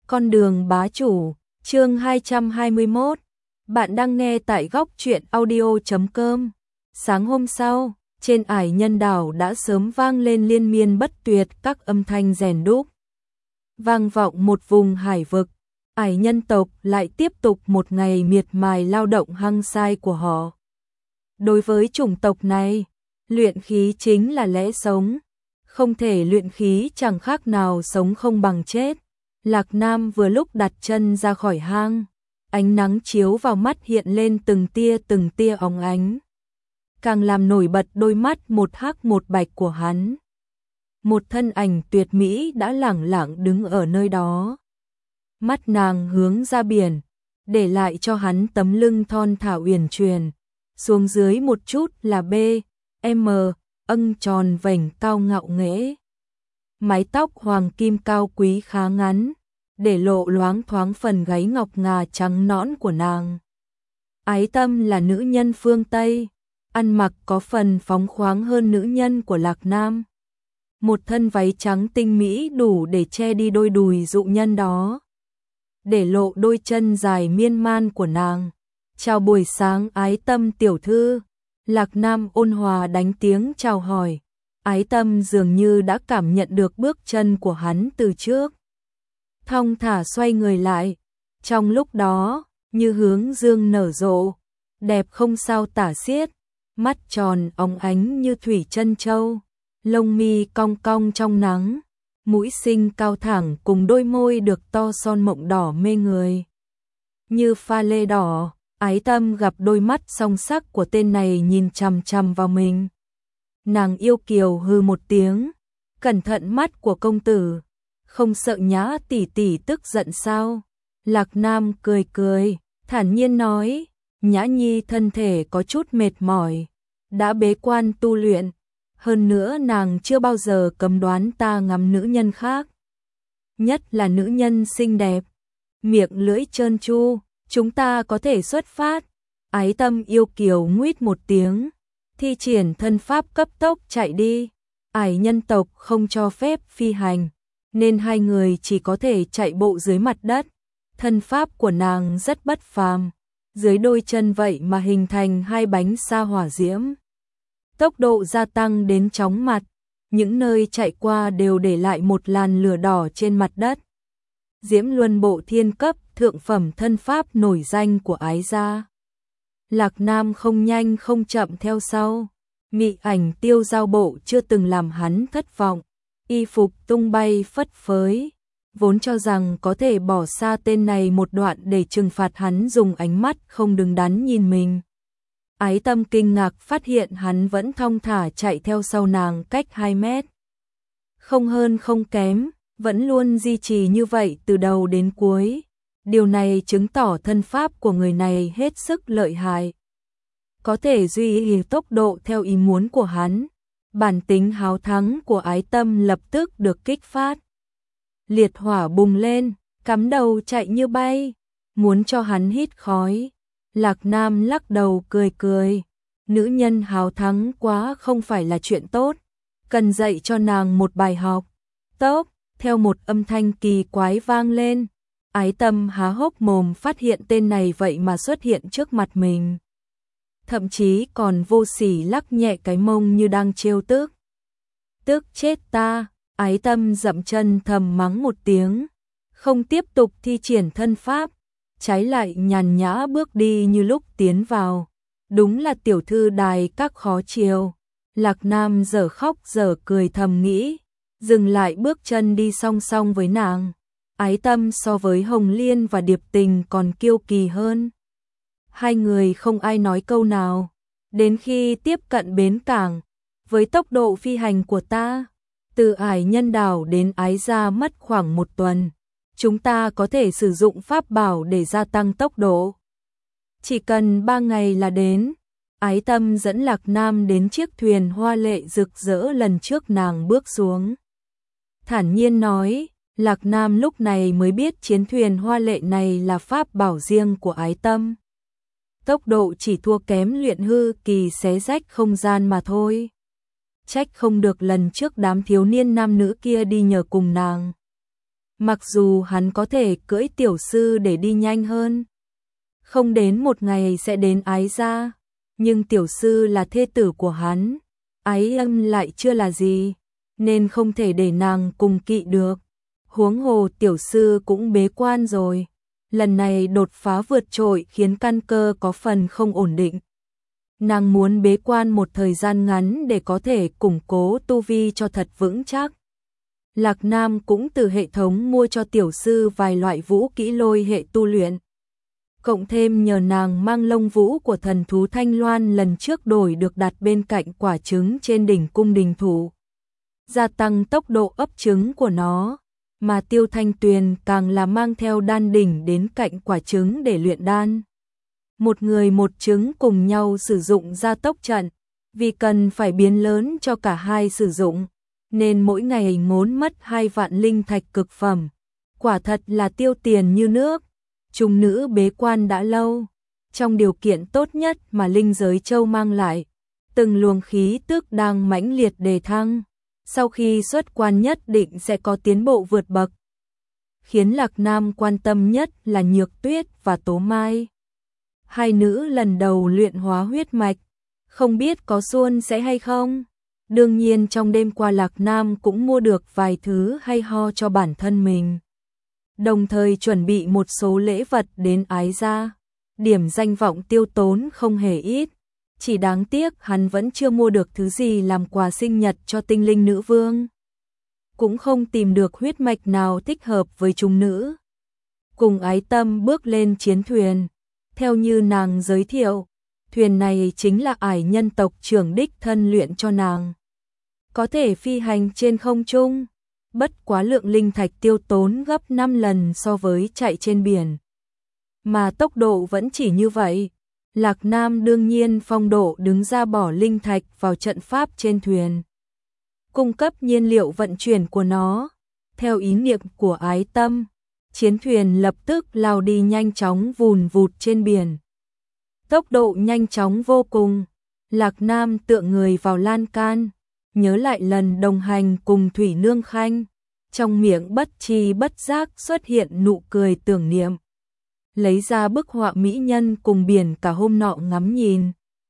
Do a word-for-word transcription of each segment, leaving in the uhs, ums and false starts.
Con đường bá chủ, chương hai trăm hai mươi mốt. Bạn đang nghe tại góc truyện audio chấm com. Sáng hôm sau, trên ải nhân đảo đã sớm vang lên liên miên bất tuyệt các âm thanh rèn đúc. Vang vọng một vùng hải vực, ải nhân tộc lại tiếp tục một ngày miệt mài lao động hăng say của họ. Đối với chủng tộc này, luyện khí chính là lẽ sống. Không thể luyện khí chẳng khác nào sống không bằng chết. Lạc Nam vừa lúc đặt chân ra khỏi hang, ánh nắng chiếu vào mắt hiện lên từng tia từng tia óng ánh, càng làm nổi bật đôi mắt một hắc một bạch của hắn. Một thân ảnh tuyệt mỹ đã lẳng lặng đứng ở nơi đó. Mắt nàng hướng ra biển, để lại cho hắn tấm lưng thon thả uyển chuyển, xuống dưới một chút là B, M, âng tròn vành cao ngạo nghễ. Mái tóc hoàng kim cao quý khá ngắn, để lộ loáng thoáng phần gáy ngọc ngà trắng nõn của nàng. Ái Tâm là nữ nhân phương Tây, ăn mặc có phần phóng khoáng hơn nữ nhân của Lạc Nam. Một thân váy trắng tinh mỹ đủ để che đi đôi đùi dụ nhân đó, để lộ đôi chân dài miên man của nàng. Chào buổi sáng Ái Tâm tiểu thư. Lạc Nam ôn hòa đánh tiếng chào hỏi. Ái Tâm dường như đã cảm nhận được bước chân của hắn từ trước, thong thả xoay người lại. Trong lúc đó, như hướng dương nở rộ, đẹp không sao tả xiết, mắt tròn óng ánh như thủy chân châu, lông mi cong cong trong nắng, mũi xinh cao thẳng cùng đôi môi được to son mộng đỏ mê người. Như pha lê đỏ, Ái Tâm gặp đôi mắt song sắc của tên này nhìn chằm chằm vào mình. Nàng yêu kiều hư một tiếng, cẩn thận mắt của công tử, không sợ Nhã tỷ tỷ tức giận sao? Lạc Nam cười cười, thản nhiên nói, Nhã Nhi thân thể có chút mệt mỏi, đã bế quan tu luyện, hơn nữa nàng chưa bao giờ cấm đoán ta ngắm nữ nhân khác, nhất là nữ nhân xinh đẹp, miệng lưỡi trơn tru, chúng ta có thể xuất phát. Ái Tâm yêu kiều nguýt một tiếng, thi triển thân pháp cấp tốc chạy đi. Ải nhân tộc không cho phép phi hành, nên hai người chỉ có thể chạy bộ dưới mặt đất. Thân pháp của nàng rất bất phàm, dưới đôi chân vậy mà hình thành hai bánh sa hỏa diễm. Tốc độ gia tăng đến chóng mặt, những nơi chạy qua đều để lại một làn lửa đỏ trên mặt đất. Diễm Luân Bộ thiên cấp thượng phẩm thân pháp nổi danh của Ái gia. Lạc Nam không nhanh không chậm theo sau. Mị ảnh tiêu giao bộ chưa từng làm hắn thất vọng, y phục tung bay phất phới, vốn cho rằng có thể bỏ xa tên này một đoạn để trừng phạt hắn dùng ánh mắt không đứng đắn nhìn mình. Ái Tâm kinh ngạc phát hiện hắn vẫn thong thả chạy theo sau nàng cách hai mét. Không hơn không kém, vẫn luôn duy trì như vậy từ đầu đến cuối. Điều này chứng tỏ thân pháp của người này hết sức lợi hại, có thể duy trì tốc độ theo ý muốn của hắn. Bản tính háo thắng của Ái Tâm lập tức được kích phát. Liệt hỏa bùng lên, cắm đầu chạy như bay, muốn cho hắn hít khói. Lạc Nam lắc đầu cười cười, nữ nhân háo thắng quá không phải là chuyện tốt, cần dạy cho nàng một bài học. Tốc, theo một âm thanh kỳ quái vang lên, Ái Tâm há hốc mồm phát hiện tên này vậy mà xuất hiện trước mặt mình. Thậm chí còn vô sỉ lắc nhẹ cái mông như đang trêu tức. Tức chết ta, Ái Tâm dậm chân thầm mắng một tiếng, không tiếp tục thi triển thân pháp, trái lại nhàn nhã bước đi như lúc tiến vào. Đúng là tiểu thư đài các khó chiều. Lạc Nam dở khóc dở cười thầm nghĩ, dừng lại bước chân đi song song với nàng. Ái Tâm so với Hồng Liên và Điệp Tình còn kiêu kỳ hơn. Hai người không ai nói câu nào, đến khi tiếp cận bến cảng, với tốc độ phi hành của ta, từ ải nhân đảo đến Ái gia mất khoảng một tuần, chúng ta có thể sử dụng pháp bảo để gia tăng tốc độ. Chỉ cần ba ngày là đến. Ái Tâm dẫn Lạc Nam đến chiếc thuyền hoa lệ rực rỡ lần trước nàng bước xuống. Thản nhiên nói, Lạc Nam lúc này mới biết chiến thuyền hoa lệ này là pháp bảo riêng của Ái Tâm. Tốc độ chỉ thua kém luyện hư kỳ xé rách không gian mà thôi. Trách không được lần trước đám thiếu niên nam nữ kia đi nhờ cùng nàng. Mặc dù hắn có thể cưỡi tiểu sư để đi nhanh hơn, không đến một ngày sẽ đến Ái gia, nhưng tiểu sư là thê tử của hắn, Ái Âm lại chưa là gì, nên không thể để nàng cùng kỵ được. Huống hồ tiểu sư cũng bế quan rồi, lần này đột phá vượt trội khiến căn cơ có phần không ổn định. Nàng muốn bế quan một thời gian ngắn để có thể củng cố tu vi cho thật vững chắc. Lạc Nam cũng từ hệ thống mua cho tiểu sư vài loại vũ kỹ lôi hệ tu luyện. Cộng thêm nhờ nàng mang lông vũ của thần thú Thanh Loan lần trước đổi được đặt bên cạnh quả trứng trên đỉnh cung đình thủ, gia tăng tốc độ ấp trứng của nó, mà Tiêu Thanh Tuyền càng là mang theo đan đỉnh đến cạnh quả trứng để luyện đan. Một người một trứng cùng nhau sử dụng gia tốc trận, vì cần phải biến lớn cho cả hai sử dụng, nên mỗi ngày ngốn mất hai vạn linh thạch cực phẩm, quả thật là tiêu tiền như nước. Trùng nữ bế quan đã lâu, trong điều kiện tốt nhất mà linh giới châu mang lại, từng luồng khí tức đang mãnh liệt đề thăng, sau khi xuất quan nhất định sẽ có tiến bộ vượt bậc. Khiến Lạc Nam quan tâm nhất là Nhược Tuyết và Tố Mai. Hai nữ lần đầu luyện hóa huyết mạch, không biết có suôn sẽ hay không. Đương nhiên trong đêm qua Lạc Nam cũng mua được vài thứ hay ho cho bản thân mình, đồng thời chuẩn bị một số lễ vật đến Ái gia. Điểm danh vọng tiêu tốn không hề ít, chỉ đáng tiếc hắn vẫn chưa mua được thứ gì làm quà sinh nhật cho tinh linh nữ vương, cũng không tìm được huyết mạch nào thích hợp với chúng nữ. Cùng Ái Tâm bước lên chiến thuyền, theo như nàng giới thiệu, thuyền này chính là Ải nhân tộc trưởng đích thân luyện cho nàng, có thể phi hành trên không trung, bất quá lượng linh thạch tiêu tốn gấp năm lần so với chạy trên biển. Mà tốc độ vẫn chỉ như vậy, Lạc Nam đương nhiên phong độ đứng ra bỏ linh thạch vào trận pháp trên thuyền, cung cấp nhiên liệu vận chuyển của nó. Theo ý niệm của Ái Tâm, chiến thuyền lập tức lao đi nhanh chóng vùn vụt trên biển. Tốc độ nhanh chóng vô cùng, Lạc Nam tựa người vào lan can, nhớ lại lần đồng hành cùng Thủy Nương Khanh, trong miệng bất tri bất giác xuất hiện nụ cười tưởng niệm. Lấy ra bức họa mỹ nhân cùng biển cả hôm nọ ngắm nhìn.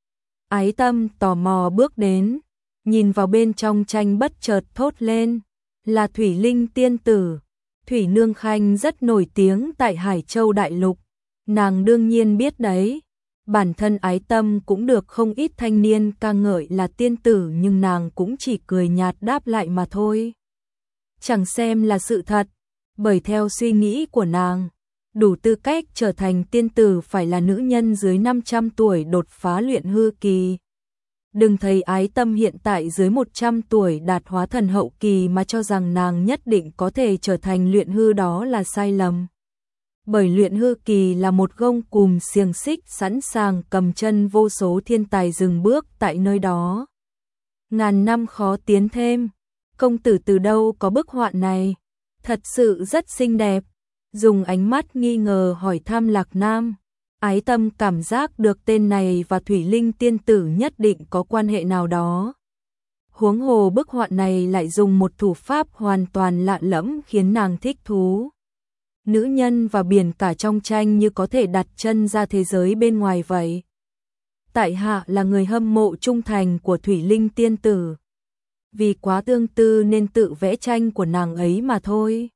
Ái Tâm tò mò bước đến, nhìn vào bên trong tranh bất chợt thốt lên, là Thủy Linh tiên tử. Thủy Nương Khanh rất nổi tiếng tại Hải Châu Đại Lục, nàng đương nhiên biết đấy. Bản thân Ái Tâm cũng được không ít thanh niên ca ngợi là tiên tử, nhưng nàng cũng chỉ cười nhạt đáp lại mà thôi, chẳng xem là sự thật, bởi theo suy nghĩ của nàng, đủ tư cách trở thành tiên tử phải là nữ nhân dưới năm trăm tuổi đột phá luyện hư kỳ. Đừng thấy Ái Tâm hiện tại dưới một trăm tuổi đạt hóa thần hậu kỳ mà cho rằng nàng nhất định có thể trở thành luyện hư, đó là sai lầm. Bởi luyện hư kỳ là một gông cùm xiềng xích sẵn sàng cầm chân vô số thiên tài dừng bước tại nơi đó. Ngàn năm khó tiến thêm. Công tử từ đâu có bức họa này? Thật sự rất xinh đẹp. Dùng ánh mắt nghi ngờ hỏi thăm Lạc Nam. Ái Tâm cảm giác được tên này và Thủy Linh tiên tử nhất định có quan hệ nào đó. Huống hồ bức họa này lại dùng một thủ pháp hoàn toàn lạ lẫm khiến nàng thích thú. Nữ nhân và biển cả trong tranh như có thể đặt chân ra thế giới bên ngoài vậy. Tại hạ là người hâm mộ trung thành của Thủy Linh tiên tử, vì quá tương tư nên tự vẽ tranh của nàng ấy mà thôi.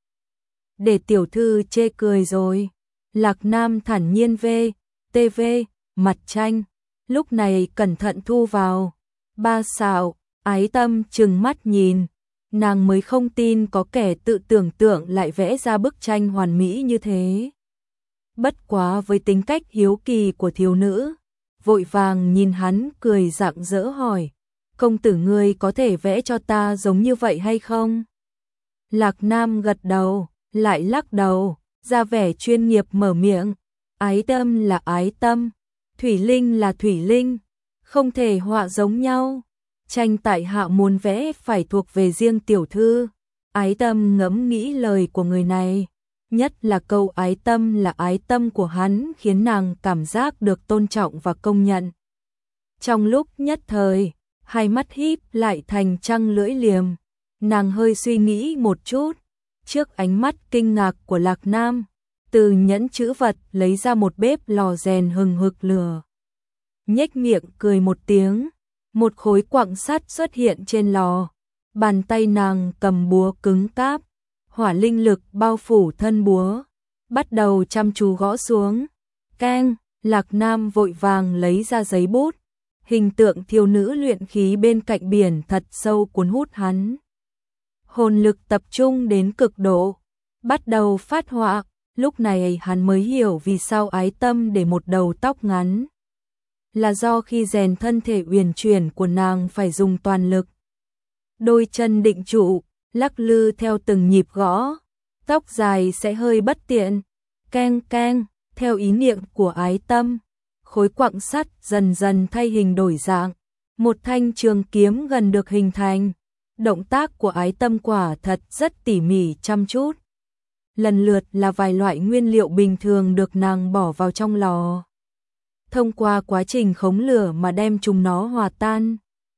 Để tiểu thư chê cười rồi. Lạc Nam thản nhiên vê, tê vê, mặt tranh, lúc này cẩn thận thu vào. Ba xạo, Ái Tâm trừng mắt nhìn, nàng mới không tin có kẻ tự tưởng tượng lại vẽ ra bức tranh hoàn mỹ như thế. Bất quá với tính cách hiếu kỳ của thiếu nữ, vội vàng nhìn hắn cười rạng rỡ hỏi, công tử ngươi có thể vẽ cho ta giống như vậy hay không? Lạc Nam gật đầu, lại lắc đầu, ra vẻ chuyên nghiệp mở miệng, Ái Tâm là Ái Tâm, Thủy Linh là Thủy Linh, không thể họa giống nhau. Tranh tại hạ muốn vẽ phải thuộc về riêng tiểu thư. Ái Tâm ngẫm nghĩ lời của người này, nhất là câu Ái Tâm là Ái Tâm của hắn khiến nàng cảm giác được tôn trọng và công nhận. Trong lúc nhất thời, hai mắt híp lại thành trăng lưỡi liềm, nàng hơi suy nghĩ một chút, trước ánh mắt kinh ngạc của Lạc Nam, từ nhẫn chữ vật lấy ra một bếp lò rèn hừng hực lửa. Nhếch miệng cười một tiếng, một khối quặng sắt xuất hiện trên lò. Bàn tay nàng cầm búa cứng cáp, hỏa linh lực bao phủ thân búa, bắt đầu chăm chú gõ xuống. Keng, Lạc Nam vội vàng lấy ra giấy bút, hình tượng thiếu nữ luyện khí bên cạnh biển thật sâu cuốn hút hắn. Hồn lực tập trung đến cực độ, bắt đầu phát họa, lúc này hắn mới hiểu vì sao Ái Tâm để một đầu tóc ngắn. Là do khi rèn thân thể uyển chuyển của nàng phải dùng toàn lực. Đôi chân định trụ, lắc lư theo từng nhịp gõ, tóc dài sẽ hơi bất tiện. Keng keng, theo ý niệm của Ái Tâm, khối quặng sắt dần dần thay hình đổi dạng, một thanh trường kiếm gần được hình thành. Động tác của Ái Tâm quả thật rất tỉ mỉ chăm chút. Lần lượt là vài loại nguyên liệu bình thường được nàng bỏ vào trong lò. Thông qua quá trình khống lửa mà đem chúng nó hòa tan,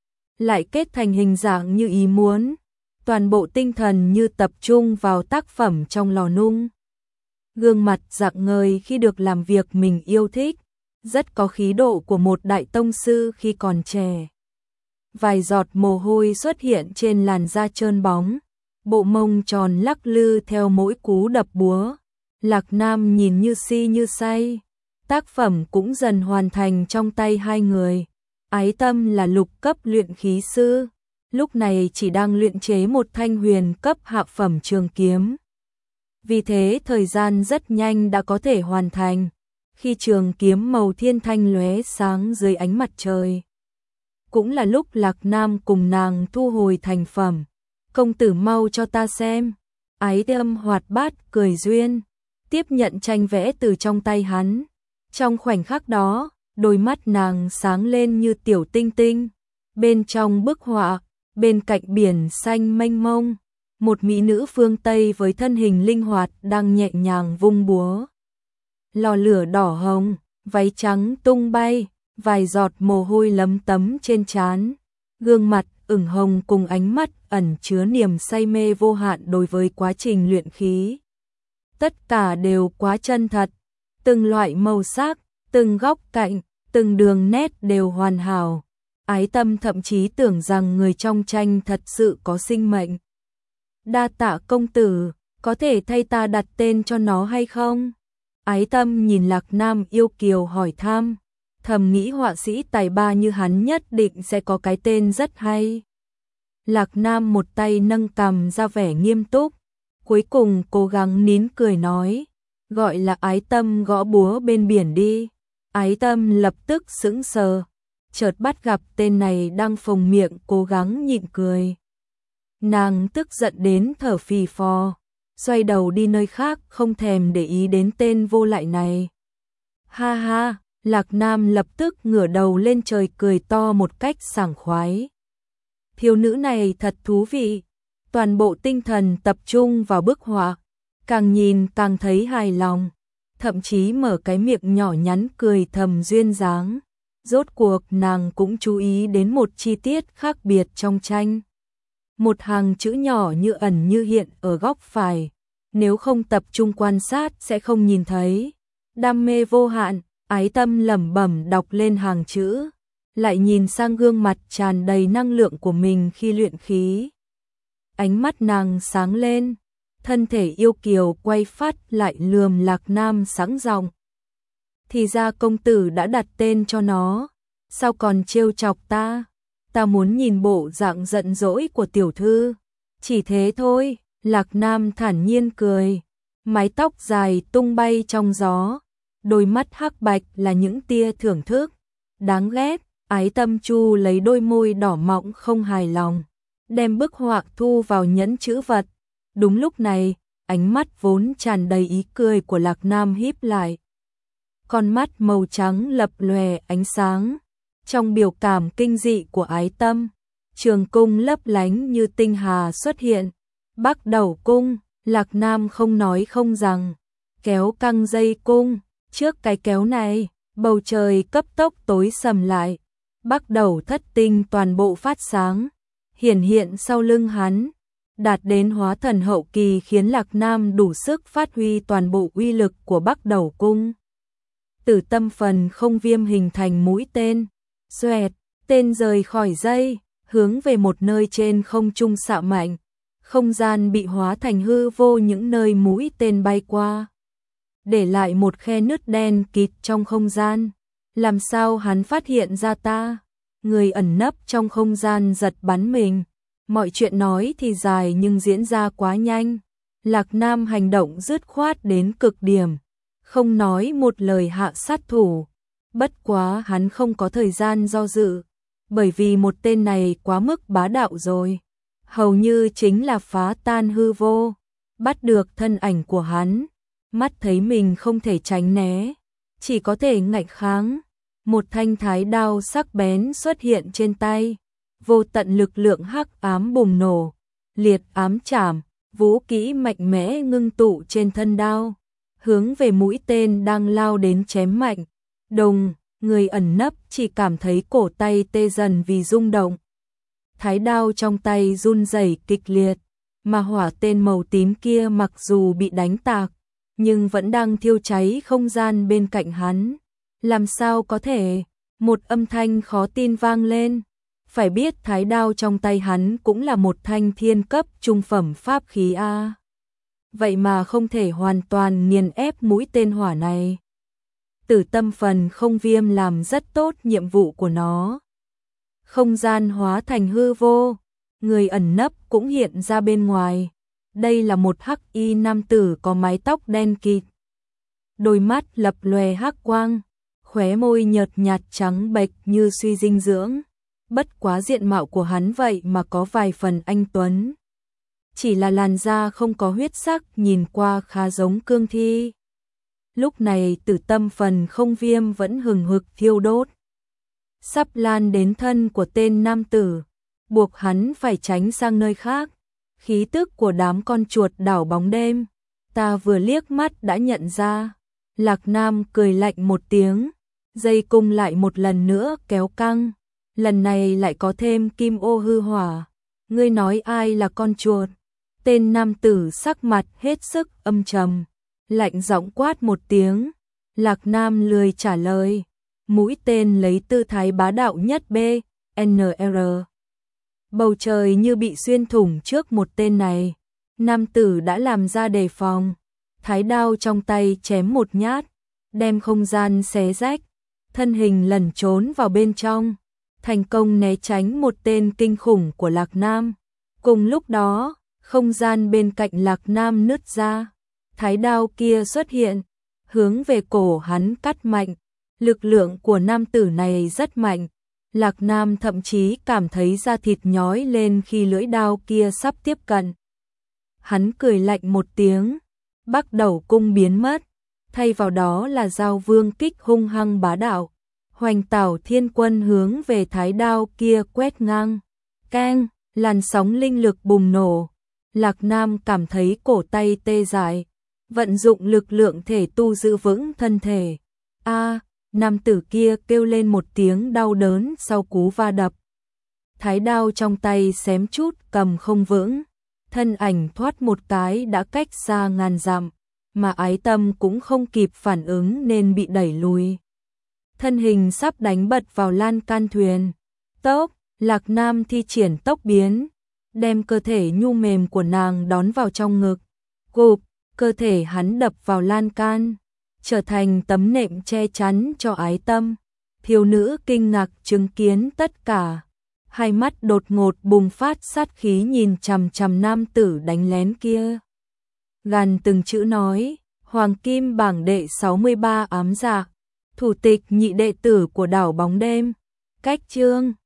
lại kết thành hình dạng như ý muốn. Toàn bộ tinh thần như tập trung vào tác phẩm trong lò nung. Gương mặt rạng ngời khi được làm việc mình yêu thích, rất có khí độ của một đại tông sư khi còn trẻ. Vài giọt mồ hôi xuất hiện trên làn da trơn bóng, bộ mông tròn lắc lư theo mỗi cú đập búa. Lạc Nam nhìn như si như say. Tác phẩm cũng dần hoàn thành trong tay hai người. Ái Tâm là lục cấp luyện khí sư, lúc này chỉ đang luyện chế một thanh huyền cấp hạ phẩm trường kiếm. Vì thế thời gian rất nhanh đã có thể hoàn thành, khi trường kiếm màu thiên thanh lóe sáng dưới ánh mặt trời. Cũng là lúc Lạc Nam cùng nàng thu hồi thành phẩm. Công tử mau cho ta xem. Ái Tâm hoạt bát cười duyên, tiếp nhận tranh vẽ từ trong tay hắn. Trong khoảnh khắc đó, đôi mắt nàng sáng lên như tiểu tinh tinh. Bên trong bức họa, bên cạnh biển xanh mênh mông, một mỹ nữ phương Tây với thân hình linh hoạt đang nhẹ nhàng vung búa. Lò lửa đỏ hồng, váy trắng tung bay, vài giọt mồ hôi lấm tấm trên trán, gương mặt ửng hồng cùng ánh mắt ẩn chứa niềm say mê vô hạn đối với quá trình luyện khí. Tất cả đều quá chân thật, từng loại màu sắc, từng góc cạnh, từng đường nét đều hoàn hảo. Ái Tâm thậm chí tưởng rằng người trong tranh thật sự có sinh mệnh. Đa tạ công tử, có thể thay ta đặt tên cho nó hay không? Ái Tâm nhìn Lạc Nam yêu kiều hỏi thăm, thầm nghĩ họa sĩ tài ba như hắn nhất định sẽ có cái tên rất hay. Lạc Nam một tay nâng cằm ra vẻ nghiêm túc, cuối cùng cố gắng nín cười nói, gọi là Ái Tâm gõ búa bên biển đi. Ái Tâm lập tức sững sờ, chợt bắt gặp tên này đang phồng miệng cố gắng nhịn cười. Nàng tức giận đến thở phì phò, xoay đầu đi nơi khác không thèm để ý đến tên vô lại này. Ha ha, Lạc Nam lập tức ngửa đầu lên trời cười to một cách sảng khoái. Thiếu nữ này thật thú vị, toàn bộ tinh thần tập trung vào bức họa, càng nhìn càng thấy hài lòng, thậm chí mở cái miệng nhỏ nhắn cười thầm duyên dáng. Rốt cuộc nàng cũng chú ý đến một chi tiết khác biệt trong tranh. Một hàng chữ nhỏ như ẩn như hiện ở góc phải, nếu không tập trung quan sát sẽ không nhìn thấy. Đam mê vô hạn, Ái Tâm lẩm bẩm đọc lên hàng chữ, lại nhìn sang gương mặt tràn đầy năng lượng của mình khi luyện khí. Ánh mắt nàng sáng lên, thân thể yêu kiều quay phát lại lườm Lạc Nam sáng giọng. Thì ra công tử đã đặt tên cho nó, sao còn trêu chọc ta? Ta muốn nhìn bộ dạng giận dỗi của tiểu thư. Chỉ thế thôi, Lạc Nam thản nhiên cười, mái tóc dài tung bay trong gió, đôi mắt hắc bạch là những tia thưởng thức. Đáng ghét, Ái Tâm chu lấy đôi môi đỏ mọng không hài lòng, đem bức họa thu vào nhẫn chữ vật. Đúng lúc này, ánh mắt vốn tràn đầy ý cười của Lạc Nam híp lại. Con mắt màu trắng lập lòe ánh sáng. Trong biểu cảm kinh dị của Ái Tâm, trường cung lấp lánh như tinh hà xuất hiện. Bắc đầu cung, Lạc Nam không nói không rằng, kéo căng dây cung, trước cái kéo này, bầu trời cấp tốc tối sầm lại. Bắc đầu thất tinh toàn bộ phát sáng, hiển hiện sau lưng hắn. đạt đến hóa thần hậu kỳ khiến Lạc Nam đủ sức phát huy toàn bộ uy lực của Bắc Đầu Cung. Tử tâm phần không viêm hình thành mũi tên, xoẹt, tên rời khỏi dây, hướng về một nơi trên không trung xạ mạnh. Không gian bị hóa thành hư vô những nơi mũi tên bay qua, để lại một khe nứt đen kịt trong không gian. Làm sao hắn phát hiện ra ta? Người ẩn nấp trong không gian giật bắn mình. Mọi chuyện nói thì dài nhưng diễn ra quá nhanh. Lạc Nam hành động dứt khoát đến cực điểm, không nói một lời hạ sát thủ. Bất quá hắn không có thời gian do dự, bởi vì một tên này quá mức bá đạo rồi. Hầu như chính là phá tan hư vô, bắt được thân ảnh của hắn. Mắt thấy mình không thể tránh né, chỉ có thể ngạnh kháng. Một thanh thái đao sắc bén xuất hiện trên tay, vô tận lực lượng hắc ám bùng nổ, liệt ám chảm, vũ kỹ mạnh mẽ ngưng tụ trên thân đao, hướng về mũi tên đang lao đến chém mạnh. Đồng, người ẩn nấp chỉ cảm thấy cổ tay tê dần vì rung động. Thái đao trong tay run rẩy kịch liệt, mà hỏa tên màu tím kia mặc dù bị đánh tạc, nhưng vẫn đang thiêu cháy không gian bên cạnh hắn. Làm sao có thể? Một âm thanh khó tin vang lên. Phải biết thái đao trong tay hắn cũng là một thanh thiên cấp trung phẩm pháp khí a. Vậy mà không thể hoàn toàn nghiền ép mũi tên hỏa này. Tử tâm phần không viêm làm rất tốt nhiệm vụ của nó. Không gian hóa thành hư vô, người ẩn nấp cũng hiện ra bên ngoài. Đây là một hắc y nam tử có mái tóc đen kịt, đôi mắt lập lòe hắc quang, khóe môi nhợt nhạt trắng bệch như suy dinh dưỡng. Bất quá diện mạo của hắn vậy mà có vài phần anh tuấn. Chỉ là làn da không có huyết sắc, nhìn qua khá giống cương thi. Lúc này tử tâm phần không viêm vẫn hừng hực thiêu đốt, sắp lan đến thân của tên nam tử, buộc hắn phải tránh sang nơi khác. Khí tức của đám con chuột đảo bóng đêm, ta vừa liếc mắt đã nhận ra. Lạc Nam cười lạnh một tiếng, dây cung lại một lần nữa kéo căng, lần này lại có thêm kim ô hư hỏa. Ngươi nói ai là con chuột? Tên nam tử sắc mặt hết sức âm trầm, lạnh giọng quát một tiếng. Lạc Nam lười trả lời, mũi tên lấy tư thái bá đạo nhất B N R. Bầu trời như bị xuyên thủng trước một tên này. Nam tử đã làm ra đề phòng, thái đao trong tay chém một nhát, đem không gian xé rách, thân hình lẩn trốn vào bên trong, thành công né tránh một tên kinh khủng của Lạc Nam. Cùng lúc đó, không gian bên cạnh Lạc Nam nứt ra, thái đao kia xuất hiện, hướng về cổ hắn cắt mạnh. Lực lượng của nam tử này rất mạnh, Lạc Nam thậm chí cảm thấy da thịt nhói lên khi lưỡi đao kia sắp tiếp cận. Hắn cười lạnh một tiếng, Bắc Đầu Cung biến mất, thay vào đó là Giao Vương kích hung hăng bá đạo. Hoành Tảo Thiên Quân hướng về thái đao kia quét ngang, keng, làn sóng linh lực bùng nổ. Lạc Nam cảm thấy cổ tay tê dại, vận dụng lực lượng thể tu giữ vững thân thể. A, nam tử kia kêu lên một tiếng đau đớn sau cú va đập. Thái đao trong tay xém chút cầm không vững, thân ảnh thoát một cái đã cách xa ngàn dặm, mà ái tâm cũng không kịp phản ứng nên bị đẩy lùi. Thân hình sắp đánh bật vào lan can thuyền. Tốc, Lạc Nam thi triển tốc biến, đem cơ thể nhu mềm của nàng đón vào trong ngực. Gục, cơ thể hắn đập vào lan can, trở thành tấm nệm che chắn cho ái tâm. Thiếu nữ kinh ngạc chứng kiến tất cả, hai mắt đột ngột bùng phát sát khí nhìn chằm chằm nam tử đánh lén kia. Gàn từng chữ nói, Hoàng Kim bảng đệ sáu mươi ba ám dạ, thủ tịch nhị đệ tử của đảo bóng đêm. Cách chương